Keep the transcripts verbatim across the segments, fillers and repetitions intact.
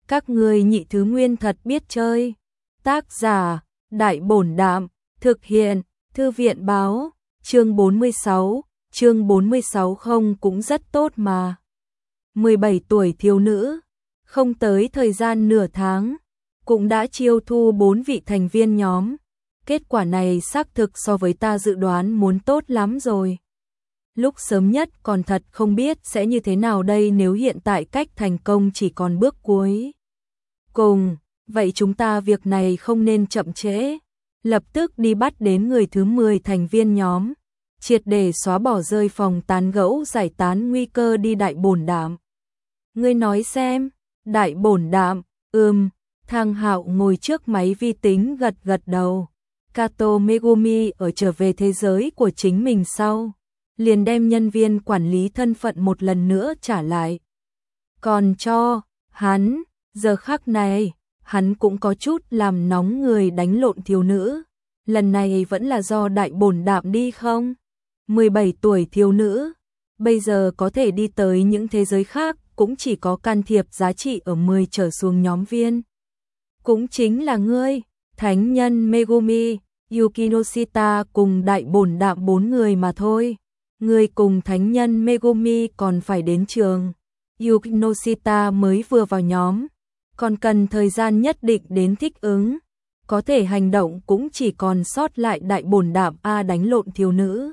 Các ngươi nhị thứ nguyên thật biết chơi. Tác giả, Đại Bổn Đạm, thực hiện, Thư viện Báo, chương bốn mươi sáu, chương bốn mươi sáu không cũng rất tốt mà. mười bảy tuổi thiếu nữ, không tới thời gian nửa tháng, cũng đã chiêu thu bốn vị thành viên nhóm. Kết quả này xác thực so với ta dự đoán muốn tốt lắm rồi. Lúc sớm nhất còn thật không biết sẽ như thế nào đây nếu hiện tại cách thành công chỉ còn bước cuối cùng, vậy chúng ta việc này không nên chậm trễ, lập tức đi bắt đến người thứ mười thành viên nhóm, triệt để xóa bỏ rơi phòng tán gẫu giải tán nguy cơ đi. Đại Bổn Đạm. Ngươi nói xem. Đại Bổn Đạm, ừm, Thang Hạo ngồi trước máy vi tính gật gật đầu. Kato Megumi ở trở về thế giới của chính mình sau, liền đem nhân viên quản lý thân phận một lần nữa trả lại. Còn cho hắn, giờ khắc này, hắn cũng có chút làm nóng người đánh lộn thiếu nữ. Lần này vẫn là do Đại Bổn Đạm đi không? mười bảy tuổi thiếu nữ, bây giờ có thể đi tới những thế giới khác cũng chỉ có can thiệp giá trị ở mười trở xuống nhóm viên. Cũng chính là ngươi, Thánh nhân Megumi, Yukinoshita cùng Đại Bổn Đạm bốn người mà thôi. Ngươi cùng Thánh nhân Megumi còn phải đến trường. Yukinoshita mới vừa vào nhóm, còn cần thời gian nhất định đến thích ứng. Có thể hành động cũng chỉ còn sót lại Đại Bổn Đạm a đánh lộn thiếu nữ.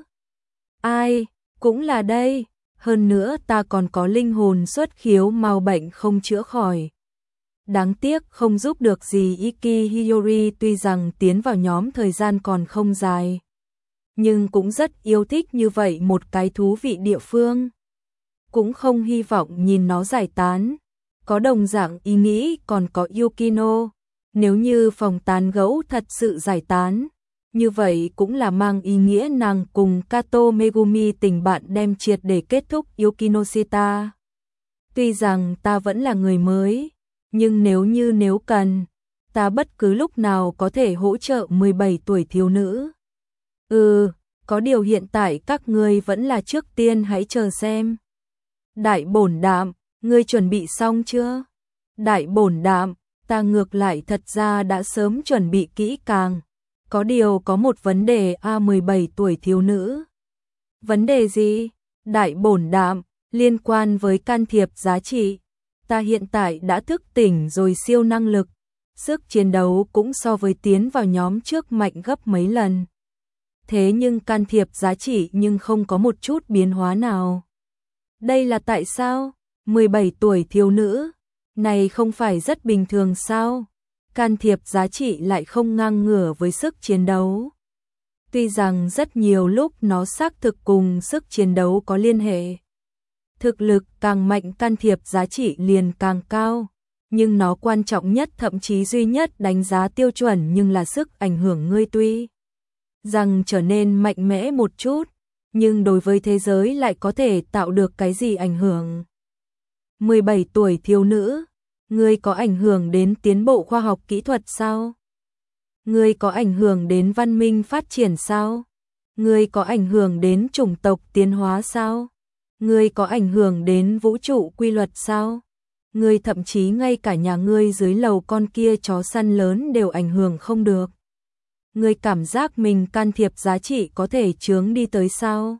Ai, cũng là đây, hơn nữa ta còn có linh hồn xuất khiếu mau bệnh không chữa khỏi. Đáng tiếc không giúp được gì. Iki Hiyori tuy rằng tiến vào nhóm thời gian còn không dài, nhưng cũng rất yêu thích như vậy một cái thú vị địa phương. Cũng không hy vọng nhìn nó giải tán. Có đồng dạng ý nghĩ còn có Yukino. Nếu như phòng tán gẫu thật sự giải tán, như vậy cũng là mang ý nghĩa nàng cùng Kato Megumi tình bạn đem triệt để kết thúc. Yukinoshita, tuy rằng ta vẫn là người mới, nhưng nếu như nếu cần, ta bất cứ lúc nào có thể hỗ trợ mười bảy tuổi thiếu nữ. Ừ, có điều hiện tại các ngươi vẫn là trước tiên hãy chờ xem. Đại Bổn Đạm, ngươi chuẩn bị xong chưa? Đại Bổn Đạm, ta ngược lại thật ra đã sớm chuẩn bị kỹ càng. Có điều có một vấn đề a mười bảy tuổi thiếu nữ. Vấn đề gì? Đại Bổn Đạm, liên quan với can thiệp giá trị. Ta hiện tại đã thức tỉnh rồi, siêu năng lực, sức chiến đấu cũng so với tiến vào nhóm trước mạnh gấp mấy lần. Thế nhưng can thiệp giá trị nhưng không có một chút biến hóa nào. Đây là tại sao? mười bảy tuổi thiếu nữ, này không phải rất bình thường sao? Can thiệp giá trị lại không ngang ngửa với sức chiến đấu. Tuy rằng rất nhiều lúc nó xác thực cùng sức chiến đấu có liên hệ. Thực lực càng mạnh can thiệp giá trị liền càng cao, nhưng nó quan trọng nhất thậm chí duy nhất đánh giá tiêu chuẩn nhưng là sức ảnh hưởng. Ngươi tuy rằng trở nên mạnh mẽ một chút, nhưng đối với thế giới lại có thể tạo được cái gì ảnh hưởng? mười bảy tuổi thiếu nữ, ngươi có ảnh hưởng đến tiến bộ khoa học kỹ thuật sao? Ngươi có ảnh hưởng đến văn minh phát triển sao? Ngươi có ảnh hưởng đến chủng tộc tiến hóa sao? Ngươi có ảnh hưởng đến vũ trụ quy luật sao? Ngươi thậm chí ngay cả nhà ngươi dưới lầu con kia chó săn lớn đều ảnh hưởng không được. Ngươi cảm giác mình can thiệp giá trị có thể chướng đi tới sao?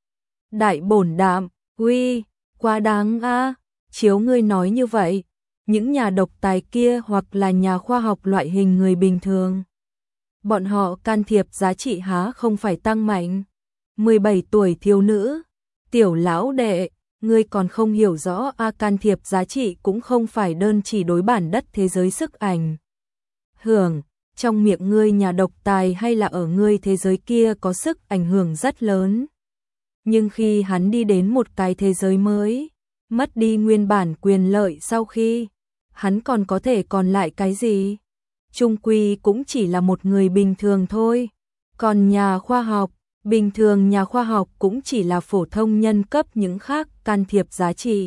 Đại Bổn Đạm, uy, quá đáng a. Chiếu ngươi nói như vậy, những nhà độc tài kia hoặc là nhà khoa học loại hình người bình thường, bọn họ can thiệp giá trị há không phải tăng mạnh? mười bảy tuổi thiếu nữ, tiểu lão đệ, ngươi còn không hiểu rõ a can thiệp giá trị cũng không phải đơn chỉ đối bản đất thế giới sức ảnh hưởng. Trong miệng ngươi nhà độc tài hay là ở ngươi thế giới kia có sức ảnh hưởng rất lớn. Nhưng khi hắn đi đến một cái thế giới mới, mất đi nguyên bản quyền lợi sau khi, hắn còn có thể còn lại cái gì? Chung quy cũng chỉ là một người bình thường thôi. Còn nhà khoa học, bình thường nhà khoa học cũng chỉ là phổ thông nhân cấp những khác can thiệp giá trị.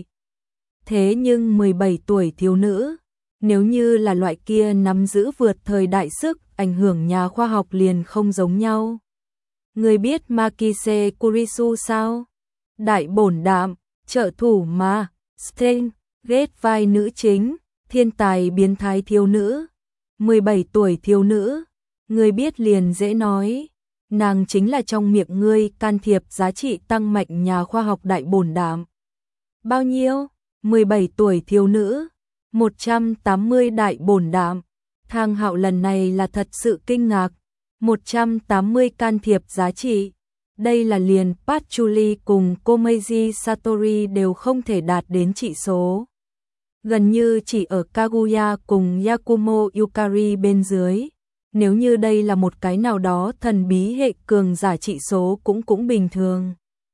Thế nhưng mười bảy tuổi thiếu nữ, nếu như là loại kia nắm giữ vượt thời đại sức ảnh hưởng nhà khoa học liền không giống nhau. Người biết Makise Kurisu sao? Đại Bổn Đạm, trợ thủ mà, Sting, ghét vai nữ chính, Thiên tài biến thái thiếu nữ, mười bảy tuổi thiếu nữ, ngươi biết liền dễ nói, nàng chính là trong miệng ngươi can thiệp giá trị tăng mạnh nhà khoa học đại bổn đảm. Bao nhiêu? mười bảy tuổi thiếu nữ, một trăm tám mươi đại bổn đảm. Thang Hạo lần này là thật sự kinh ngạc, một trăm tám mươi can thiệp giá trị. Đây là liền Patchouli cùng Komeiji Satori đều không thể đạt đến trị số. Gần như chỉ ở Kaguya cùng Yakumo Yukari bên dưới. Nếu như đây là một cái nào đó thần bí hệ cường giả trị số cũng cũng bình thường.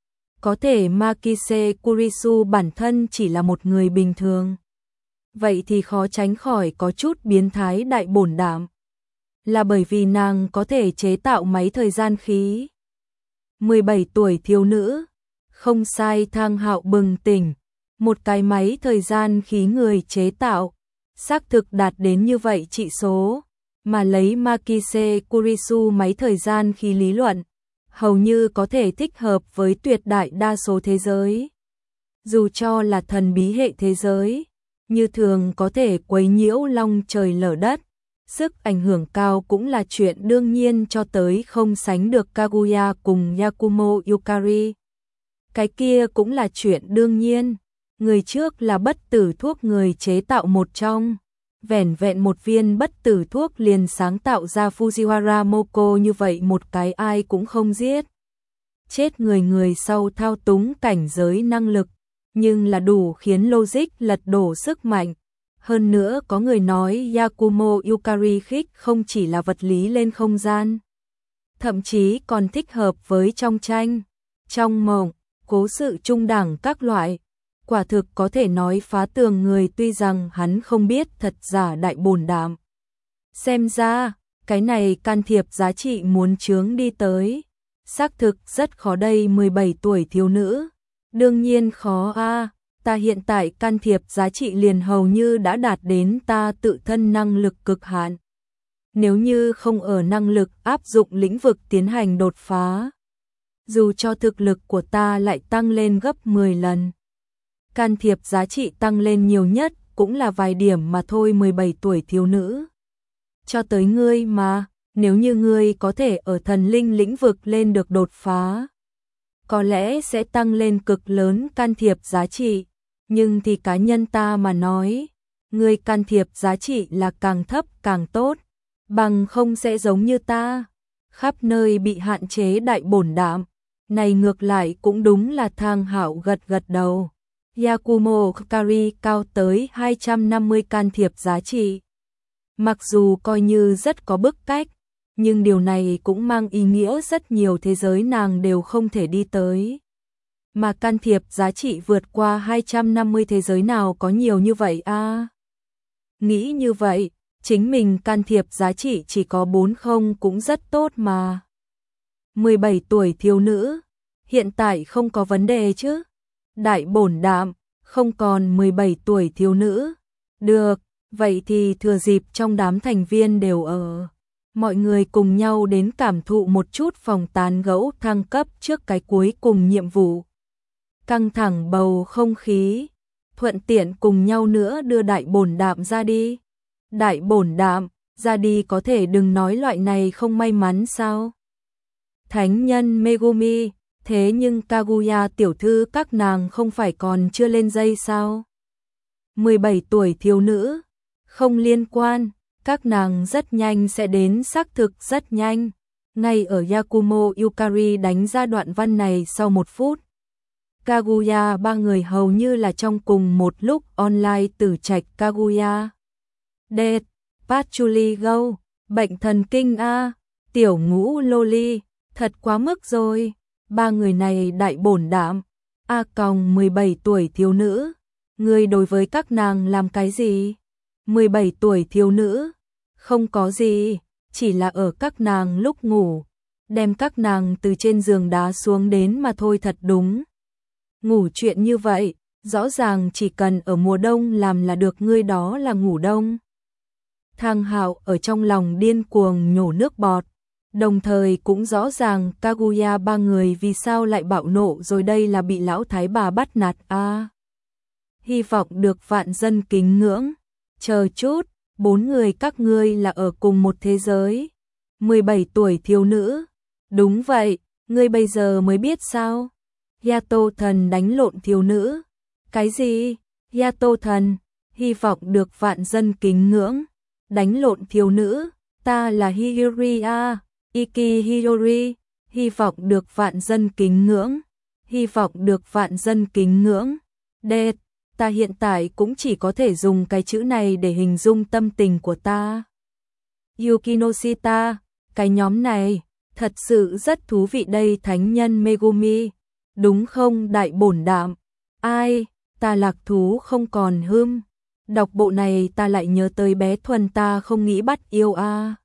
Có thể Makise Kurisu bản thân chỉ là một người bình thường. Vậy thì khó tránh khỏi có chút biến thái đại bổn đảm. Là bởi vì nàng có thể chế tạo máy thời gian khí. mười bảy tuổi thiếu nữ, không sai. Thang Hạo bừng tỉnh, một cái máy thời gian khí người chế tạo, xác thực đạt đến như vậy trị số, mà lấy Makise Kurisu máy thời gian khí lý luận, hầu như có thể thích hợp với tuyệt đại đa số thế giới. Dù cho là thần bí hệ thế giới, như thường có thể quấy nhiễu long trời lở đất. Sức ảnh hưởng cao cũng là chuyện đương nhiên, cho tới không sánh được Kaguya cùng Yakumo Yukari. Cái kia cũng là chuyện đương nhiên. Người trước là bất tử thuốc người chế tạo một trong. Vẻn vẹn một viên bất tử thuốc liền sáng tạo ra Fujiwara Moko như vậy một cái ai cũng không giết. Chết người người sau thao túng cảnh giới năng lực, nhưng là đủ khiến logic lật đổ sức mạnh. Hơn nữa có người nói Yakumo Yukari khích không chỉ là vật lý lên không gian, thậm chí còn thích hợp với trong tranh, trong mộng, cố sự trung đẳng các loại. Quả thực có thể nói phá tường người, tuy rằng hắn không biết thật giả đại bổn đảm. Xem ra, cái này can thiệp giá trị muốn chướng đi tới. Xác thực rất khó đây. Mười bảy tuổi thiếu nữ. Đương nhiên khó a. À, ta hiện tại can thiệp giá trị liền hầu như đã đạt đến ta tự thân năng lực cực hạn. Nếu như không ở năng lực áp dụng lĩnh vực tiến hành đột phá, dù cho thực lực của ta lại tăng lên gấp mười lần, can thiệp giá trị tăng lên nhiều nhất cũng là vài điểm mà thôi. Mười bảy tuổi thiếu nữ, cho tới ngươi mà, nếu như ngươi có thể ở thần linh lĩnh vực lên được đột phá, có lẽ sẽ tăng lên cực lớn can thiệp giá trị. Nhưng thì cá nhân ta mà nói, ngươi can thiệp giá trị là càng thấp càng tốt, bằng không sẽ giống như ta, khắp nơi bị hạn chế đại bổn đảm. Này ngược lại cũng đúng là. Thang Hạo gật gật đầu. Yakumo Yukari cao tới hai trăm năm mươi can thiệp giá trị. Mặc dù coi như rất có bức cách, nhưng điều này cũng mang ý nghĩa rất nhiều thế giới nàng đều không thể đi tới. Mà can thiệp giá trị vượt qua hai trăm năm mươi thế giới nào có nhiều như vậy a? À? Nghĩ như vậy, chính mình can thiệp giá trị chỉ có bốn không cũng rất tốt mà. mười bảy tuổi thiếu nữ, hiện tại không có vấn đề chứ? Đại bổn đảm, không còn. Mười bảy tuổi thiếu nữ. Được, vậy thì thừa dịp trong đám thành viên đều ở, mọi người cùng nhau đến cảm thụ một chút phòng tán gẫu thăng cấp trước cái cuối cùng nhiệm vụ. Căng thẳng bầu không khí, thuận tiện cùng nhau nữa đưa đại bổn đảm ra đi. Đại bổn đảm, ra đi có thể đừng nói loại này không may mắn sao? Thánh nhân Megumi, thế nhưng Kaguya tiểu thư các nàng không phải còn chưa lên dây sao? mười bảy tuổi thiếu nữ, không liên quan, các nàng rất nhanh sẽ đến, xác thực rất nhanh. Ngay ở Yakumo Yukari đánh ra đoạn văn này sau một phút, Kaguya ba người hầu như là trong cùng một lúc online tử trạch Kaguya. Dead, Patchouli Go, bệnh thần kinh a, tiểu ngũ loli, thật quá mức rồi. Ba người này đại bổn đảm. A còng mười bảy tuổi thiếu nữ, ngươi đối với các nàng làm cái gì? mười bảy tuổi thiếu nữ, không có gì, chỉ là ở các nàng lúc ngủ, đem các nàng từ trên giường đá xuống đến mà thôi. Thật đúng. Ngủ chuyện như vậy, rõ ràng chỉ cần ở mùa đông làm là được, ngươi đó là ngủ đông. Thang Hạo ở trong lòng điên cuồng nhổ nước bọt, đồng thời cũng rõ ràng Kaguya ba người vì sao lại bạo nộ rồi, đây là bị lão thái bà bắt nạt a. À, hy vọng được vạn dân kính ngưỡng. chờ chút, bốn người các ngươi là ở cùng một thế giới. mười bảy tuổi thiếu nữ. Đúng vậy, ngươi bây giờ mới biết sao? Yato thần đánh lộn thiếu nữ. Cái gì? Yato thần, hy vọng được vạn dân kính ngưỡng. Đánh lộn thiếu nữ, ta là Hiyoriya, Iki Hiyori, hy vọng được vạn dân kính ngưỡng. Hy vọng được vạn dân kính ngưỡng. Đệt, ta hiện tại cũng chỉ có thể dùng cái chữ này để hình dung tâm tình của ta. Yukinoshita, cái nhóm này, thật sự rất thú vị đây thánh nhân Megumi. Đúng không đại bổn đạm? Ai, ta lạc thú không còn hưm. Đọc bộ này ta lại nhớ tới bé Thuần ta không nghĩ bắt yêu a. À.